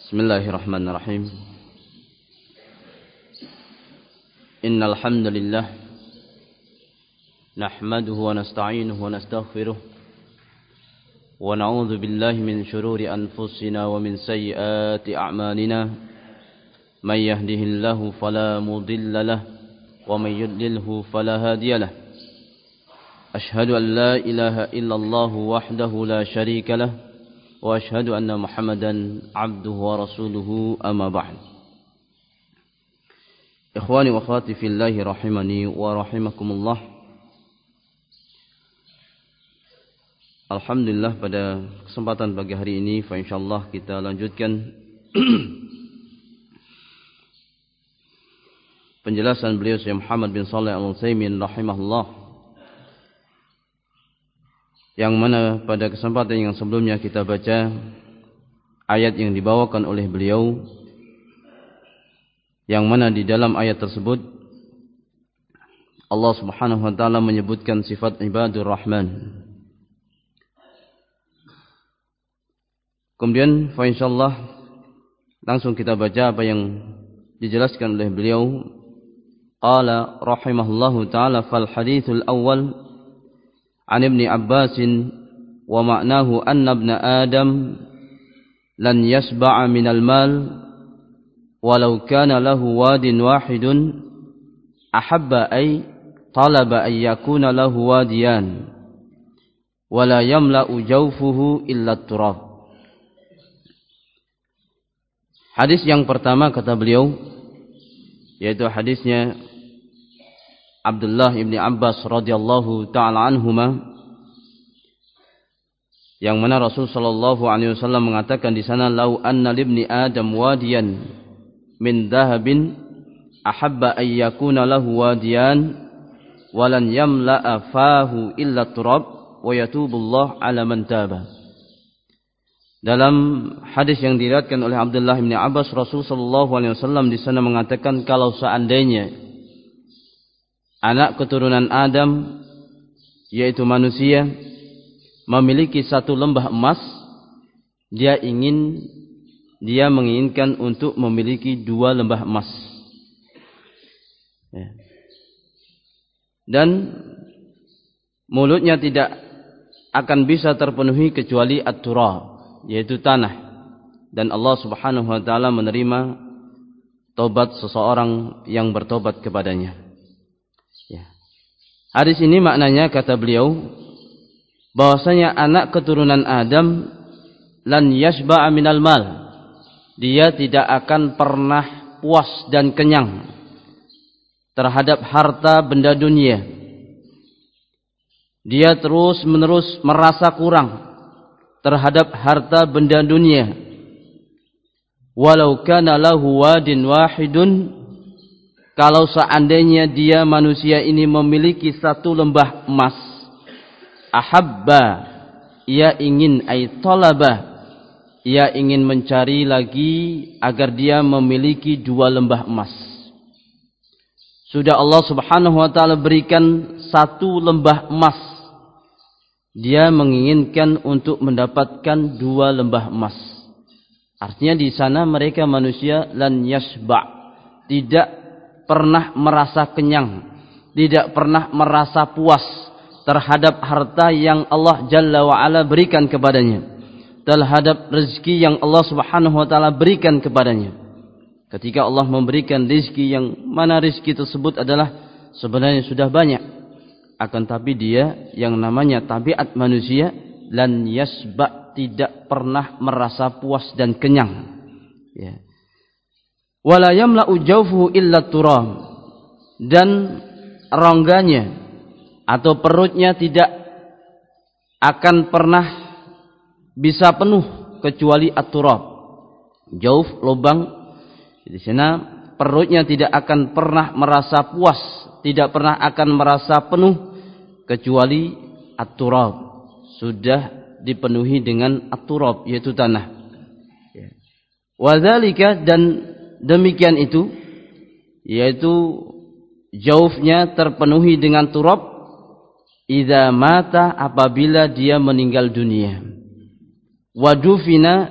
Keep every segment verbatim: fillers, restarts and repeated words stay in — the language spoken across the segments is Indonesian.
Bismillahirrahmanirrahim. Innal hamdalillah nahmaduhu wa nasta'inuhu wa nastaghfiruh wa na'udzu billahi min shururi anfusina wa min sayyiati a'malina. May yahdihillahu fala mudilla lahu wa may yudlilhu fala hadiya lahu. Ashhadu an la ilaha illallah wahdahu la syarika lahu wa ashhadu anna Muhammadan abduhu wa rasuluhu amma ba'd. Ikhwani wa akhwati fillahi rahimani wa rahimakumullah. Alhamdulillah, pada kesempatan pagi hari ini fa insyaallah kita lanjutkan penjelasan beliau Syekh Muhammad bin Shalih Al-Utsaimin rahimahullah, yang mana pada kesempatan yang sebelumnya kita baca ayat yang dibawakan oleh beliau, yang mana di dalam ayat tersebut Allah Subhanahu wa taala menyebutkan sifat ibadur rahman. Kemudian fa insyaallah langsung kita baca apa yang dijelaskan oleh beliau. Qala rahimahullahu taala fal hadithul awwal an Ibni Abbas wa ma'nahu anna ibna Adam lan yasba'a minal mal walau kana lahu wadin wahidun ahabba ay talaba ay yakuna lahu wadiyan wala yamla'u jawfuhu illa turab. Hadis yang pertama kata beliau, yaitu hadisnya Abdullah ibni Abbas radhiyallahu ta'ala anhuma, yang mana Rasul sallallahu alaihi wasallam mengatakan di sana, lau anna libni Adam wadiyan min dhahabin ahabba ay yakuna lahu wadiyan walan yamla'a fahu illa turab wa yatubullah ala man taba. Dalam hadis yang diriwayatkan oleh Abdullah ibni Abbas, Rasul sallallahu alaihi wasallam di sana mengatakan, kalau seandainya anak keturunan Adam, yaitu manusia, memiliki satu lembah emas, dia ingin dia menginginkan untuk memiliki dua lembah emas. Ya. Dan mulutnya tidak akan bisa terpenuhi kecuali at-turab, yaitu tanah. Dan Allah Subhanahu wa taala menerima tobat seseorang yang bertobat kepadanya. Ya. Hadis ini maknanya kata beliau bahwasanya anak keturunan Adam lan yashba'a minal mal, dia tidak akan pernah puas dan kenyang terhadap harta benda dunia. Dia terus menerus merasa kurang terhadap harta benda dunia. Walau kana lahu wadin wahidun, kalau seandainya dia manusia ini memiliki satu lembah emas, ahabba, ia ingin, ay talaba, ia ingin mencari lagi agar dia memiliki dua lembah emas. Sudah Allah Subhanahu wa taala berikan satu lembah emas, dia menginginkan untuk mendapatkan dua lembah emas. Artinya di sana mereka manusia lan yasba', tidak pernah merasa kenyang, tidak pernah merasa puas terhadap harta yang Allah Jalla wa Ala berikan kepadanya, terhadap rezeki yang Allah Subhanahu wa taala berikan kepadanya. Ketika Allah memberikan rezeki yang mana rezeki tersebut adalah sebenarnya sudah banyak, akan tapi dia yang namanya tabiat manusia lan yasba', tidak pernah merasa puas dan kenyang. Ya. Wala yamla'u jawfuhu illa turab, dan rongganya atau perutnya tidak akan pernah bisa penuh kecuali at-turab. Jawf, lubang. Di sana perutnya tidak akan pernah merasa puas, tidak pernah akan merasa penuh kecuali at-turab, sudah dipenuhi dengan at-turab, yaitu tanah. Wa dzalika, dan demikian itu, yaitu jaufnya terpenuhi dengan turab, idza mata, apabila dia meninggal dunia, wadufina,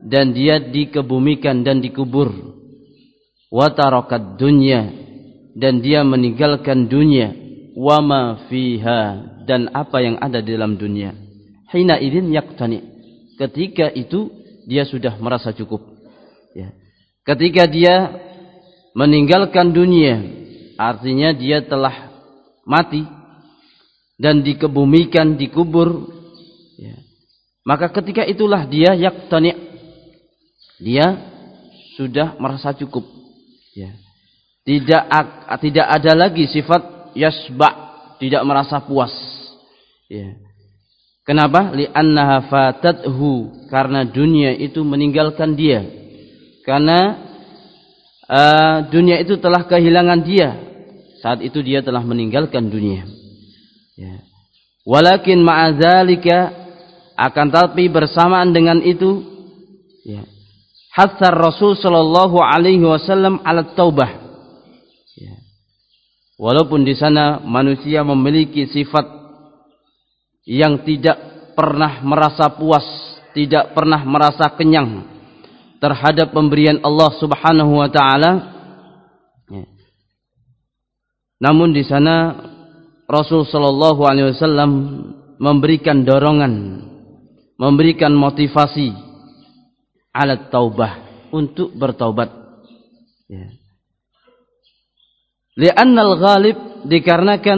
dan dia dikebumikan dan dikubur. Wa tarakat dunya, dan dia meninggalkan dunia. Wa ma fiha, dan apa yang ada di dalam dunia. Hina idzin yaqtani, ketika itu dia sudah merasa cukup. Ya. Ketika dia meninggalkan dunia, artinya dia telah mati dan dikebumikan, dikubur. Ya. Maka ketika itulah dia yaqtani, dia sudah merasa cukup. Ya. Tidak tidak ada lagi sifat yasba, tidak merasa puas. Ya. Kenapa? Li'annaha fatathu, karena dunia itu meninggalkan dia. Karena uh, dunia itu telah kehilangan dia. Saat itu dia telah meninggalkan dunia. Ya. Walakin ma'adzalika, akan tapi bersamaan dengan itu, ya, hatsar Rasul sallallahu alaihi wasallam ala taubah. Ya. Walaupun di sana manusia memiliki sifat yang tidak pernah merasa puas, tidak pernah merasa kenyang terhadap pemberian Allah Subhanahu wa taala. Ya. Namun di sana Rasul sallallahu alaihi wasallam memberikan dorongan, memberikan motivasi ala taubah, untuk bertaubat. Ya. Li'annal ghalib, dikarenakan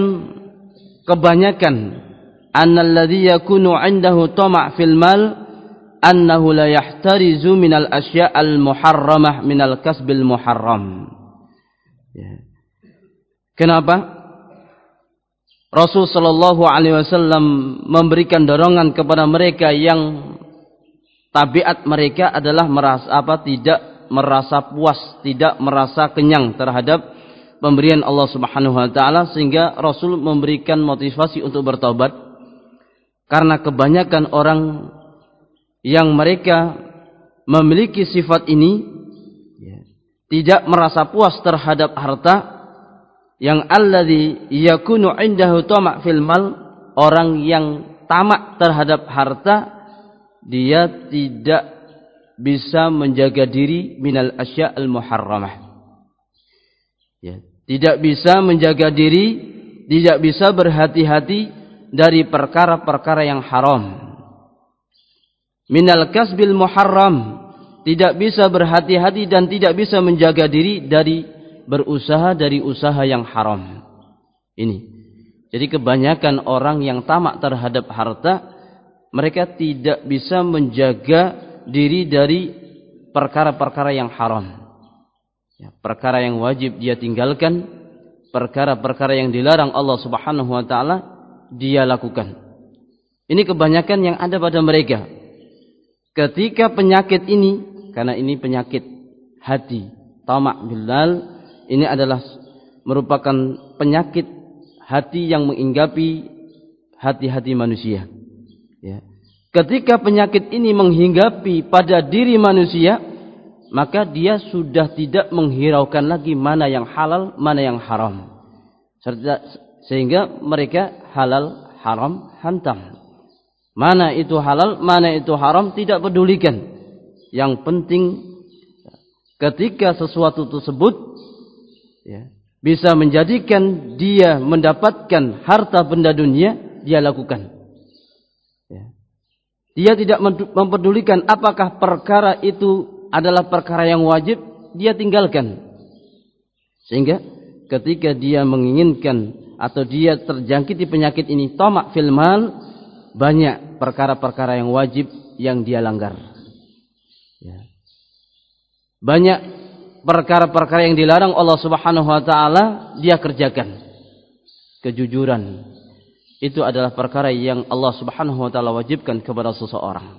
kebanyakan annalladzi yakunu 'indahu tama' fil mal annahu la yahtarizu minal asya'al muharramah minal kasbil muharram. Ya. Kenapa? Rasul sallallahu alaihi wasallam memberikan dorongan kepada mereka yang tabiat mereka adalah merasa apa tidak merasa puas, tidak merasa kenyang terhadap pemberian Allah Subhanahu wa taala, sehingga Rasul memberikan motivasi untuk bertaubat. Karena kebanyakan orang yang mereka memiliki sifat ini, ya, tidak merasa puas terhadap harta, yang alladzi yakunu 'indahu tama' fil mal, orang yang tamak terhadap harta, dia tidak bisa menjaga diri minal asya'al muharramah. Ya, tidak bisa menjaga diri, tidak bisa berhati-hati dari perkara-perkara yang haram. Minal kasbil muharram, tidak bisa berhati-hati dan tidak bisa menjaga diri dari berusaha dari usaha yang haram. Ini. Jadi kebanyakan orang yang tamak terhadap harta, mereka tidak bisa menjaga diri dari perkara-perkara yang haram. Ya, perkara yang wajib dia tinggalkan, perkara-perkara yang dilarang Allah Subhanahu wa taala dia lakukan. Ini kebanyakan yang ada pada mereka. Ketika penyakit ini, karena ini penyakit hati, tamak bilal, ini adalah merupakan penyakit hati yang menghinggapi hati-hati manusia. Ya. Ketika penyakit ini menghinggapi pada diri manusia, maka dia sudah tidak menghiraukan lagi mana yang halal, mana yang haram. Sehingga mereka halal, haram, hantam. Mana itu halal, mana itu haram, tidak pedulikan. Yang penting ketika sesuatu tersebut, ya, bisa menjadikan dia mendapatkan harta benda dunia, dia lakukan. Ya. Dia tidak mempedulikan apakah perkara itu adalah perkara yang wajib, dia tinggalkan. Sehingga ketika dia menginginkan atau dia terjangkiti penyakit ini, tamak fil mal, banyak perkara-perkara yang wajib yang dia langgar. Ya. Banyak perkara-perkara yang dilarang Allah Subhanahu wa taala dia kerjakan. Kejujuran itu adalah perkara yang Allah Subhanahu wa taala wajibkan kepada seseorang.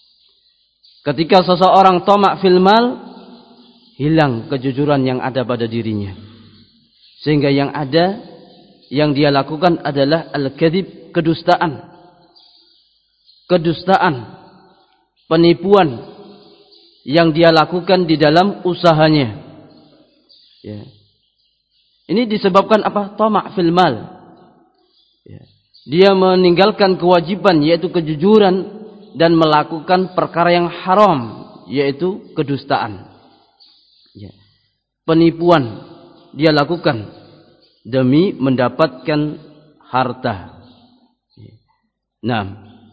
Ketika seseorang tamak fil mal, hilang kejujuran yang ada pada dirinya. Sehingga yang ada, yang dia lakukan adalah al-kadzib, kedustaan. Kedustaan, penipuan yang dia lakukan di dalam usahanya. Ya. Ini disebabkan apa? Tamak fil mal. Ya. Dia meninggalkan kewajiban, yaitu kejujuran, dan melakukan perkara yang haram, yaitu kedustaan. Ya. Penipuan dia lakukan demi mendapatkan harta. Nah,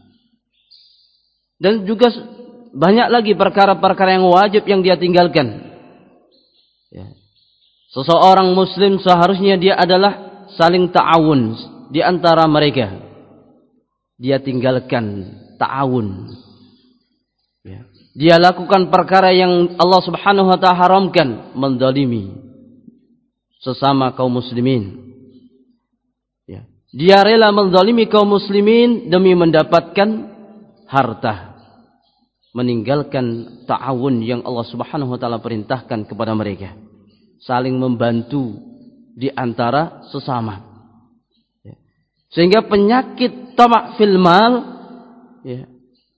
dan juga banyak lagi perkara-perkara yang wajib yang dia tinggalkan. Ya. Seseorang muslim seharusnya dia adalah saling ta'awun di antara mereka. Dia tinggalkan ta'awun. Ya. Dia lakukan perkara yang Allah Subhanahu wa ta'ala haramkan, menzalimi sesama kaum muslimin. Ya. Dia rela menzalimi kaum muslimin demi mendapatkan harta. Meninggalkan ta'awun yang Allah Subhanahu wa ta'ala perintahkan kepada mereka. Saling membantu di antara sesama. Ya. Sehingga penyakit tamak fil mal, ya.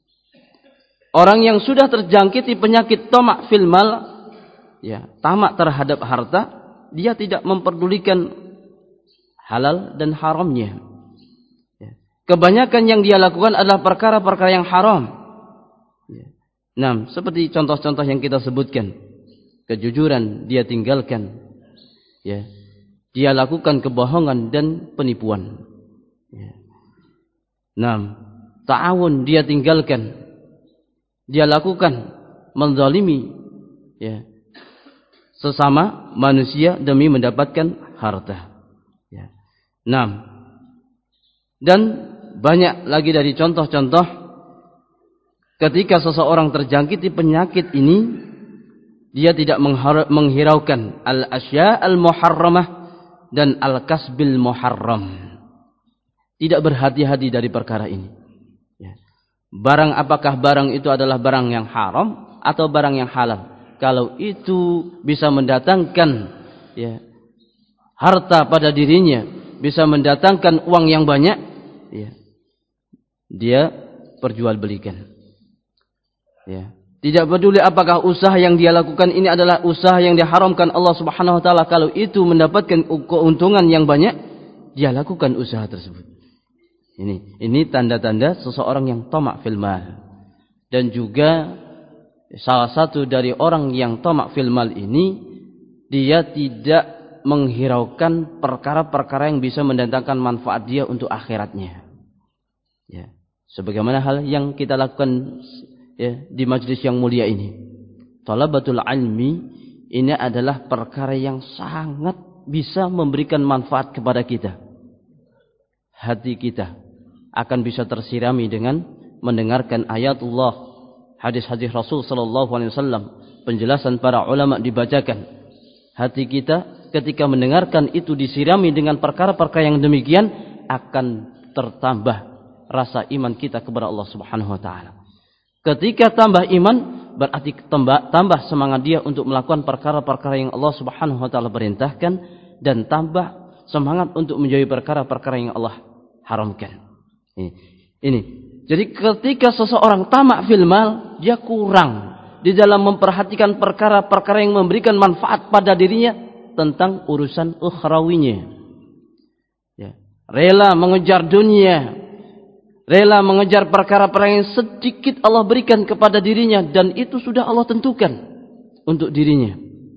Orang yang sudah terjangkiti penyakit tamak fil mal, ya, tamak terhadap harta, dia tidak memperdulikan halal dan haramnya. Ya. Kebanyakan yang dia lakukan adalah perkara-perkara yang haram. Ya. Nah, seperti contoh-contoh yang kita sebutkan, kejujuran dia tinggalkan, ya, dia lakukan kebohongan dan penipuan. Ya. Nah, ta'awun dia tinggalkan. Dia lakukan menzalimi, ya, sesama manusia demi mendapatkan harta. Ya. Nah, dan banyak lagi dari contoh-contoh ketika seseorang terjangkiti penyakit ini, dia tidak menghiraukan al-asya al-muharramah dan al-kasbil muharram. Tidak berhati-hati dari perkara ini. Barang apakah barang itu adalah barang yang haram atau barang yang halal. Kalau itu bisa mendatangkan, ya, harta pada dirinya, bisa mendatangkan uang yang banyak, ya, dia perjualbelikan. Ya. Tidak peduli apakah usaha yang dia lakukan ini adalah usaha yang diharamkan Allah Subhanahu wa taala. Kalau itu mendapatkan keuntungan yang banyak, dia lakukan usaha tersebut. Ini ini tanda-tanda seseorang yang tamak fil mal. Dan juga salah satu dari orang yang tamak fil mal ini, dia tidak menghiraukan perkara-perkara yang bisa mendatangkan manfaat dia untuk akhiratnya. Ya, sebagaimana hal yang kita lakukan, ya, di majlis yang mulia ini. Talabatul ilmi ini adalah perkara yang sangat bisa memberikan manfaat kepada kita. Hati kita akan bisa tersirami dengan mendengarkan ayatullah, hadis-hadis Rasul sallallahu alaihi wasallam, penjelasan para ulama dibacakan. Hati kita ketika mendengarkan itu disirami dengan perkara-perkara yang demikian, akan tertambah rasa iman kita kepada Allah Subhanahu wa taala. Ketika tambah iman, berarti tambah, tambah semangat dia untuk melakukan perkara-perkara yang Allah Subhanahu wa taala perintahkan, dan tambah semangat untuk menjauhi perkara-perkara yang Allah haramkan. Ini, ini. Jadi ketika seseorang tamak fil mal, dia kurang di dalam memperhatikan perkara-perkara yang memberikan manfaat pada dirinya tentang urusan ukhrawinya. Ya. Rela mengejar dunia, rela mengejar perkara-perkara yang sedikit Allah berikan kepada dirinya, dan itu sudah Allah tentukan untuk dirinya.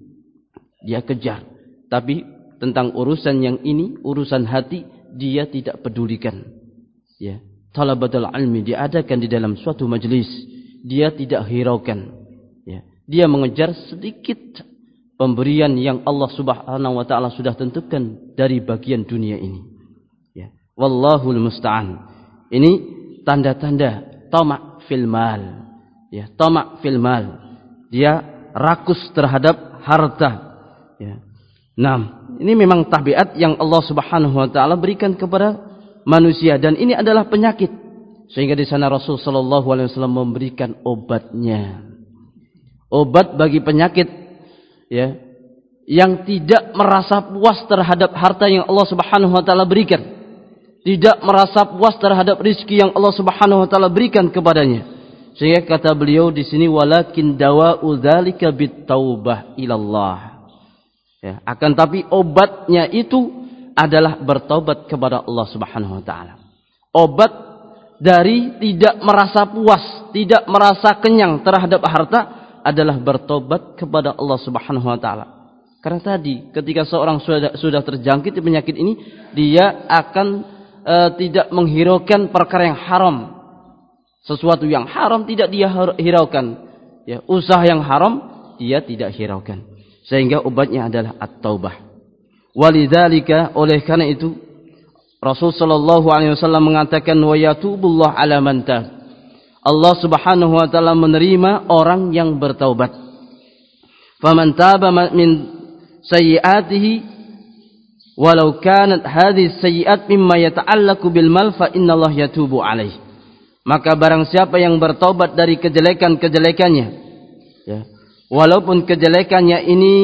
Dia kejar. Tapi tentang urusan yang ini, urusan hati, dia tidak pedulikan. Ya, talabatul ilmi diadakan di dalam suatu majlis, dia tidak hiraukan. Ya, dia mengejar sedikit pemberian yang Allah Subhanahu wa taala sudah tentukan dari bagian dunia ini. Ya, wallahul musta'an. Ini tanda-tanda tamak fil mal. Ya, tamak fil mal. Dia rakus terhadap harta. Ya. Nah, ini memang tabiat yang Allah Subhanahu wa taala berikan kepada manusia, dan ini adalah penyakit. Sehingga di sana Rasul sallallahu alaihi wasallam memberikan obatnya. Obat bagi penyakit, ya, yang tidak merasa puas terhadap harta yang Allah Subhanahu wa taala berikan. Tidak merasa puas terhadap rezeki yang Allah Subhanahu wa taala berikan kepadanya. Sehingga kata beliau di sini, walakin dawa'u dzalika bitaubah ilallah. Ya, akan tapi obatnya itu adalah bertobat kepada Allah Subhanahu wa taala. Obat dari tidak merasa puas, tidak merasa kenyang terhadap harta adalah bertobat kepada Allah Subhanahu wa taala. Karena tadi ketika seorang sudah sudah terjangkit penyakit ini, dia akan e, tidak menghiraukan perkara yang haram. Sesuatu yang haram tidak dia hiraukan. Ya, usaha yang haram dia tidak hiraukan. Sehingga obatnya adalah at-taubah. Walidzalika, oleh karena itu Rasul sallallahu alaihi wasallam mengatakan wa yatubullah ala man tab. Allah Subhanahu wa taala menerima orang yang bertaubat. Faman taba min sayyiatihi walau kanat hadhihi sayyiat mimma yata'allaqu bil mal fa innallaha yatubu alaihi. Maka barang siapa yang bertaubat dari kejelekan-kejelekannya, ya, walaupun kejelekannya ini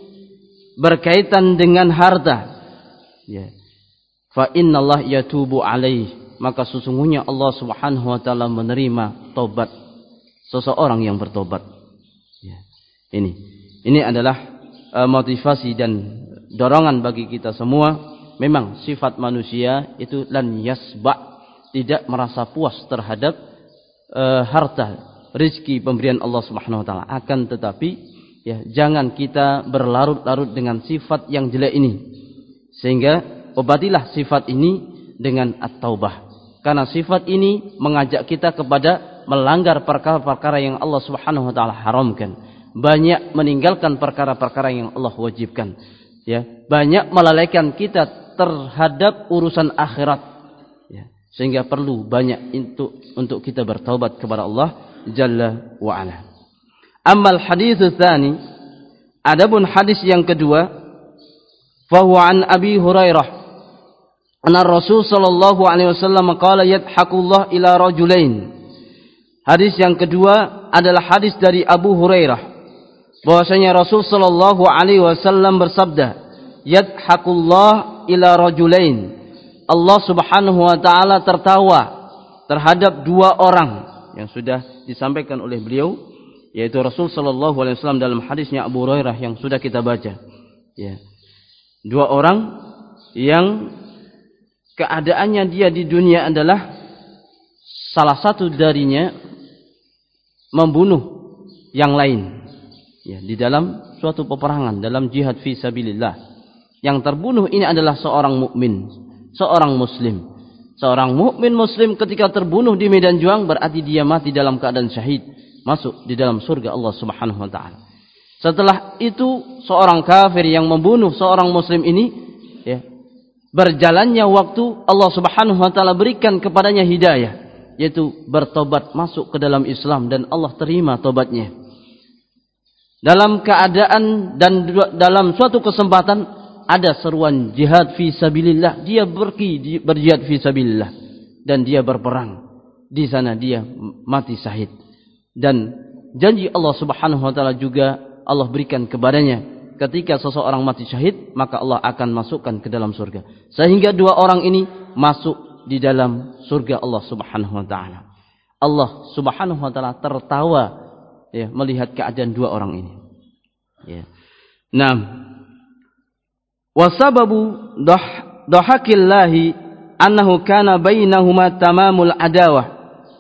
berkaitan dengan harta, ya, fa innallaha yatubu alaihi, maka sesungguhnya Allah Subhanahu wa taala menerima taubat seseorang yang bertobat. Ya. Ini ini adalah motivasi dan dorongan bagi kita semua. Memang sifat manusia itu lan yasba, tidak merasa puas terhadap uh, harta, rezeki pemberian Allah Subhanahu wa taala. Akan tetapi ya, jangan kita berlarut-larut dengan sifat yang jelek ini. Sehingga obatilah sifat ini dengan at-taubah. Karena sifat ini mengajak kita kepada melanggar perkara-perkara yang Allah Subhanahu wa taala haramkan. Banyak meninggalkan perkara-perkara yang Allah wajibkan, ya, banyak melalaikan kita terhadap urusan akhirat, ya, sehingga perlu banyak untuk untuk kita bertaubat kepada Allah Jalla wa Ala. Ammal hadits tsani, adapun hadis yang kedua, fa huwa an Abi Hurairah anna Rasul sallallahu alaihi wasallam qala yadhaqullah ila rajulain. Hadis yang kedua adalah hadis dari Abu Hurairah, bahwasanya Rasul sallallahu alaihi wasallam bersabda, yadhaqullah ila rajulain. Allah Subhanahu wa taala tertawa terhadap dua orang yang sudah disampaikan oleh beliau, yaitu Rasul sallallahu alaihi wasallam dalam hadisnya Abu Hurairah yang sudah kita baca. Ya. Dua orang yang keadaannya dia di dunia adalah salah satu darinya membunuh yang lain. Ya, di dalam suatu peperangan, dalam jihad fi sabilillah. Yang terbunuh ini adalah seorang mukmin, seorang muslim. Seorang mukmin muslim ketika terbunuh di medan juang berarti dia mati dalam keadaan syahid, masuk di dalam surga Allah Subhanahu wa taala. Setelah itu seorang kafir yang membunuh seorang muslim ini, ya, berjalannya waktu Allah Subhanahu wa taala berikan kepadanya hidayah, yaitu bertobat masuk ke dalam Islam dan Allah terima tobatnya. Dalam keadaan dan dalam suatu kesempatan ada seruan jihad fi sabilillah, dia pergi berjihad fi sabilillah dan dia berperang. Di sana dia mati syahid. Dan janji Allah Subhanahu wa taala juga Allah berikan kepadanya, ketika seseorang mati syahid maka Allah akan masukkan ke dalam surga. Sehingga dua orang ini masuk di dalam surga Allah Subhanahu wa taala. Allah Subhanahu wa taala tertawa, ya, melihat keadaan dua orang ini. Ya. Nah, wasababu dhahakillahi annahu kana bainahuma tamamul adawah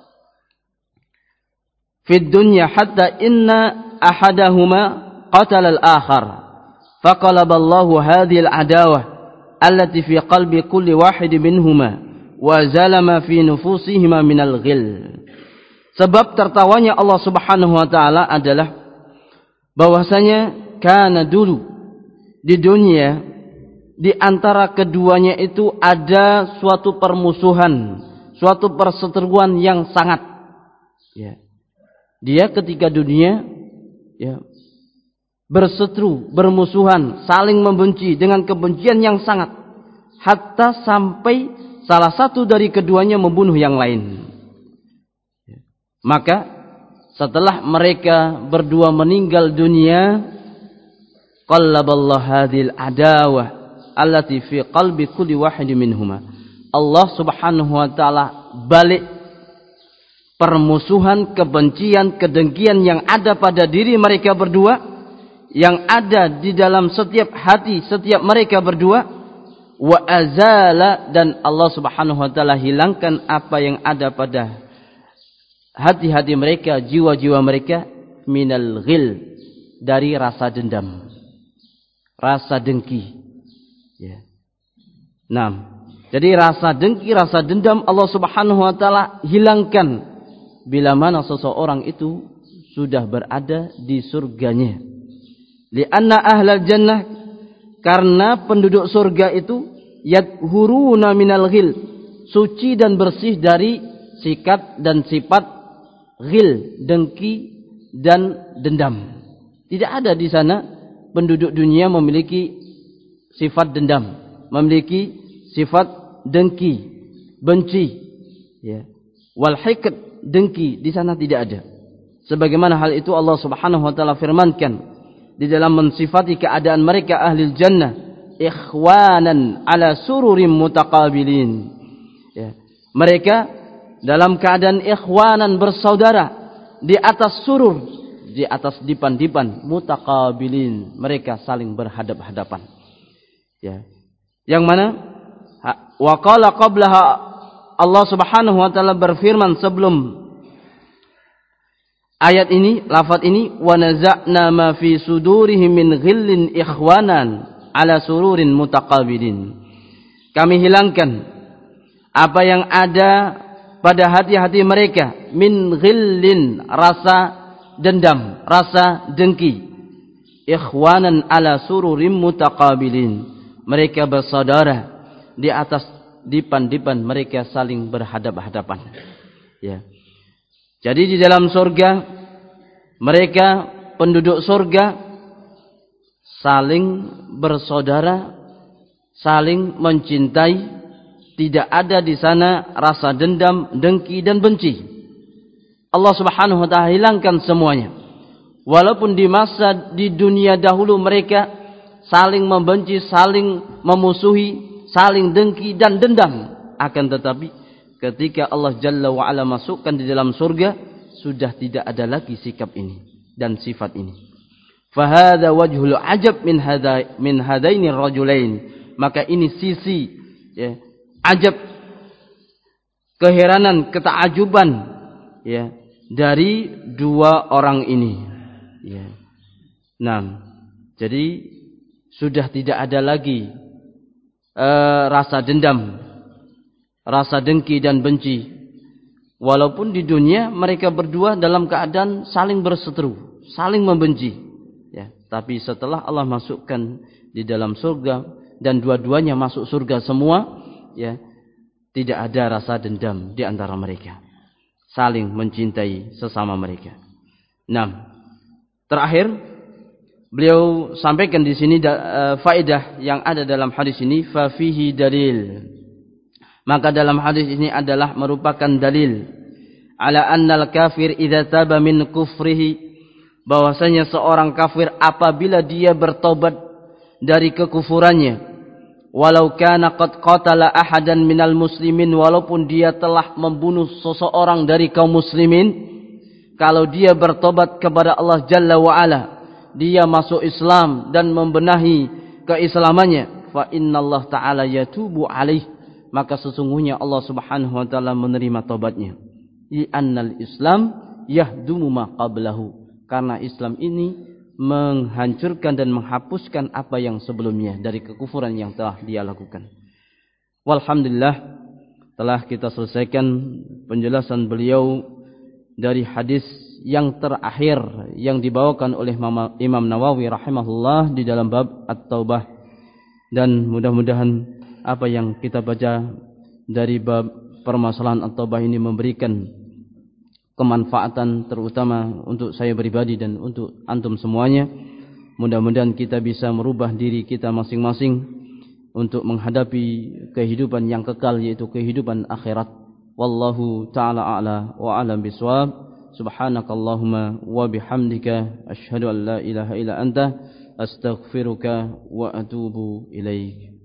fid dunya hatta inna ahadahuma qatala al-akhar faqalaballahu hadhihi al-adawah allati fi qalbi kulli wahid minhuma wa zalama fi nufusihima minal ghil. Sebab tertawanya Allah Subhanahu wa taala adalah bahwasanya karena dulu di dunia di antara keduanya itu ada suatu permusuhan, suatu perseteruan yang sangat, ya. Dia ketika dunia, ya, berseteru, bermusuhan, saling membenci dengan kebencian yang sangat, hatta sampai salah satu dari keduanya membunuh yang lain. Maka setelah mereka berdua meninggal dunia, qallaballahu hadhil adawah allati fi qalbi kulli wahid minhuma. Allah Subhanahu wa taala balik permusuhan, kebencian, kedengkian yang ada pada diri mereka berdua, yang ada di dalam setiap hati setiap mereka berdua, wa azala, dan Allah Subhanahu wa taala hilangkan apa yang ada pada hati-hati mereka, jiwa-jiwa mereka, minal ghil, dari rasa dendam, rasa dengki. Ya. Nah, jadi rasa dengki, rasa dendam Allah Subhanahu wa taala hilangkan bila mana seseorang itu sudah berada di surganya. Li'anna ahlal jannah, karena penduduk surga itu yadhuruna minal ghil, suci dan bersih dari sikat dan sifat ghil, dengki dan dendam. Tidak ada di sana penduduk dunia memiliki sifat dendam, memiliki sifat dengki, benci, ya. Wal hiqd, dengki, di sana tidak ada. Sebagaimana hal itu Allah Subhanahu wa taala firmankan di dalam mensifati keadaan mereka ahli jannah, ikhwanan ala sururim mutaqabilin. Ya. Mereka dalam keadaan ikhwanan, bersaudara, di atas surur, di atas dipan-dipan, mutaqabilin, mereka saling berhadap-hadapan. Ya. Yang mana wa qala qablaha, Allah Subhanahu wa taala berfirman sebelum ayat ini, lafaz ini, wa naza'na ma fi sudurihim min ghillin ikhwanan ala sururin mutaqabilin. Kami hilangkan apa yang ada pada hati-hati mereka, min ghillin, rasa dendam, rasa dengki, ikhwanan ala sururin mutaqabilin, mereka bersaudara di atas dipan-dipan, mereka saling berhadap-hadapan. Ya. Jadi di dalam surga, mereka penduduk surga saling bersaudara, saling mencintai, tidak ada di sana rasa dendam, dengki dan benci. Allah Subhanahu wa taala hilangkan semuanya. Walaupun di masa di dunia dahulu mereka saling membenci, saling memusuhi, saling dengki dan dendam, akan tetapi ketika Allah Jalla wa Ala masukkan di dalam surga, sudah tidak ada lagi sikap ini dan sifat ini. Fahada wajhul ajab min hadai min hadaini rajulain. Maka ini sisi, ya, ajab, keheranan, ketaajuban, ya, dari dua orang ini. Ya. Nah, jadi sudah tidak ada lagi uh, rasa dendam, rasa dengki dan benci. Walaupun di dunia mereka berdua dalam keadaan saling berseteru, saling membenci, ya. Tapi setelah Allah masukkan di dalam surga dan dua-duanya masuk surga semua, ya, tidak ada rasa dendam di antara mereka, saling mencintai sesama mereka. Nah, terakhir beliau sampaikan di sini uh, faedah yang ada dalam hadis ini, fa fihi dalil. Maka dalam hadis ini adalah merupakan dalil ala annal kafir idza taba min kufrihi, bahwasanya seorang kafir apabila dia bertobat dari kekufurannya, walau kana qad qatala ahadan minal muslimin, walaupun dia telah membunuh seseorang dari kaum muslimin, kalau dia bertobat kepada Allah Jalla wa Ala, dia masuk Islam dan membenahi keislamannya, fa innallaha ta'ala yatubu alaihi, maka sesungguhnya Allah Subhanahu wa taala menerima taubatnya. Li annal Islam yahdumu ma qablahu, karena Islam ini menghancurkan dan menghapuskan apa yang sebelumnya dari kekufuran yang telah dia lakukan. Walhamdulillah, telah kita selesaikan penjelasan beliau dari hadis yang terakhir yang dibawakan oleh Imam Nawawi rahimahullah di dalam bab At-Taubah, dan mudah-mudahan apa yang kita baca dari bab permasalahan At-Taubah ini memberikan kemanfaatan, terutama untuk saya pribadi dan untuk antum semuanya. Mudah-mudahan kita bisa merubah diri kita masing-masing untuk menghadapi kehidupan yang kekal, yaitu kehidupan akhirat. Wallahu ta'ala a'la wa a'lam biswab. Subhanakallahumma wa bihamdika asyhadu an la ilaha illa anta astaghfiruka wa atubu ilaik.